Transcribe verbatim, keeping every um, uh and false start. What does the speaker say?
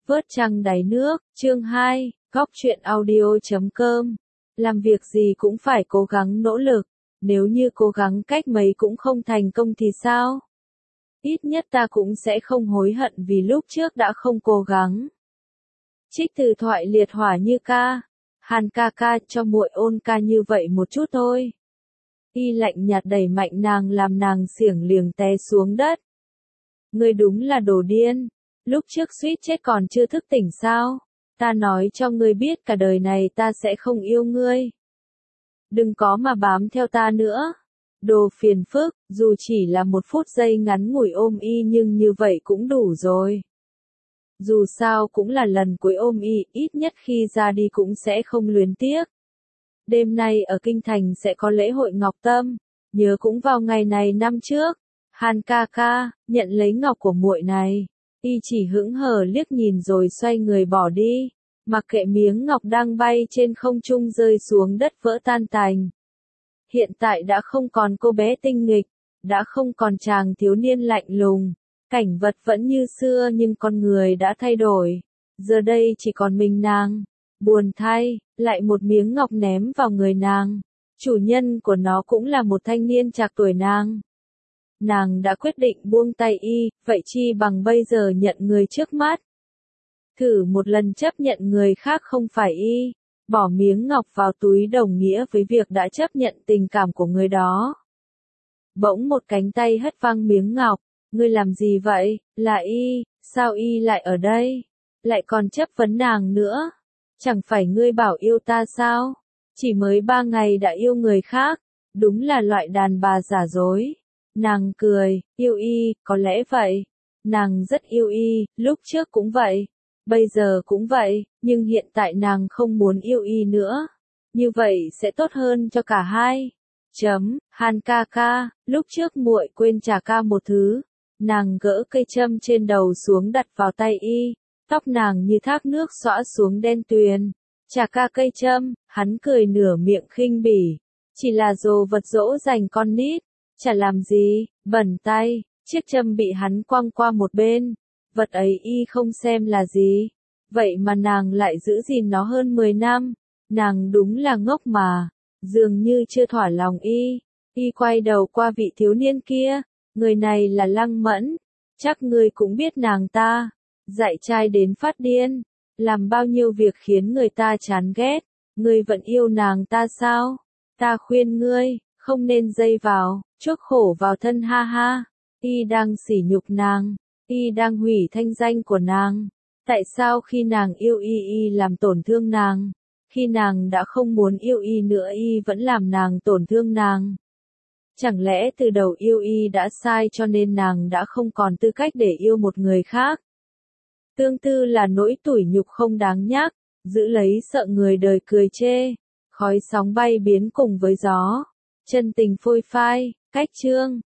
Vớt trăng đáy nước, chương hai, góc truyện audio chấm com. Làm việc gì cũng phải cố gắng nỗ lực, nếu như cố gắng cách mấy cũng không thành công thì sao? Ít nhất ta cũng sẽ không hối hận vì lúc trước đã không cố gắng. Trích từ thoại liệt hỏa như ca, Hàn ca ca cho muội ôn ca như vậy một chút thôi. Y lạnh nhạt đẩy mạnh nàng làm nàng xiểng liềng té xuống đất. Ngươi đúng là đồ điên. Lúc trước suýt chết còn chưa thức tỉnh sao? Ta nói cho ngươi biết cả đời này ta sẽ không yêu ngươi. Đừng có mà bám theo ta nữa. Đồ phiền phức, dù chỉ là một phút giây ngắn ngủi ôm y nhưng như vậy cũng đủ rồi. Dù sao cũng là lần cuối ôm y, ít nhất khi ra đi cũng sẽ không luyến tiếc. Đêm nay ở Kinh Thành sẽ có lễ hội Ngọc Tâm, nhớ cũng vào ngày này năm trước. Hàn ca ca, nhận lấy ngọc của muội này. Y chỉ hững hờ liếc nhìn rồi xoay người bỏ đi, mặc kệ miếng ngọc đang bay trên không trung rơi xuống đất vỡ tan tành. Hiện tại đã không còn cô bé tinh nghịch, đã không còn chàng thiếu niên lạnh lùng, cảnh vật vẫn như xưa nhưng con người đã thay đổi. Giờ đây chỉ còn mình nàng, buồn thay, lại một miếng ngọc ném vào người nàng. Chủ nhân của nó cũng là một thanh niên trạc tuổi nàng. Nàng đã quyết định buông tay y, vậy chi bằng bây giờ nhận người trước mắt. Thử một lần chấp nhận người khác không phải y, bỏ miếng ngọc vào túi đồng nghĩa với việc đã chấp nhận tình cảm của người đó. Bỗng một cánh tay hất văng miếng ngọc, ngươi làm gì vậy, là y, sao y lại ở đây, lại còn chấp vấn nàng nữa, chẳng phải ngươi bảo yêu ta sao, chỉ mới ba ngày đã yêu người khác, đúng là loại đàn bà giả dối. Nàng cười, yêu y, có lẽ vậy. Nàng rất yêu y, lúc trước cũng vậy. Bây giờ cũng vậy, nhưng hiện tại nàng không muốn yêu y nữa. Như vậy sẽ tốt hơn cho cả hai. Chấm, Hàn ca ca, lúc trước muội quên trả ca một thứ. Nàng gỡ cây châm trên đầu xuống đặt vào tay y. Tóc nàng như thác nước xõa xuống đen tuyền. Trả ca cây châm, hắn cười nửa miệng khinh bỉ. Chỉ là đồ vật dỗ dành con nít. Chả làm gì, bẩn tay, chiếc châm bị hắn quăng qua một bên, vật ấy y không xem là gì, vậy mà nàng lại giữ gìn nó hơn mười năm, nàng đúng là ngốc mà, dường như chưa thỏa lòng y, y quay đầu qua vị thiếu niên kia, người này là Lăng Mẫn, chắc ngươi cũng biết nàng ta, dạy trai đến phát điên, làm bao nhiêu việc khiến người ta chán ghét, ngươi vẫn yêu nàng ta sao, ta khuyên ngươi. Không nên dây vào, chuốc khổ vào thân ha ha. Y đang sỉ nhục nàng, y đang hủy thanh danh của nàng. Tại sao khi nàng yêu y y làm tổn thương nàng? Khi nàng đã không muốn yêu y nữa y vẫn làm nàng tổn thương nàng. Chẳng lẽ từ đầu yêu y đã sai cho nên nàng đã không còn tư cách để yêu một người khác? Tương tư là nỗi tủi nhục không đáng nhắc, giữ lấy sợ người đời cười chê. Khói sóng bay biến cùng với gió. Chân tình phôi phai, cách chương.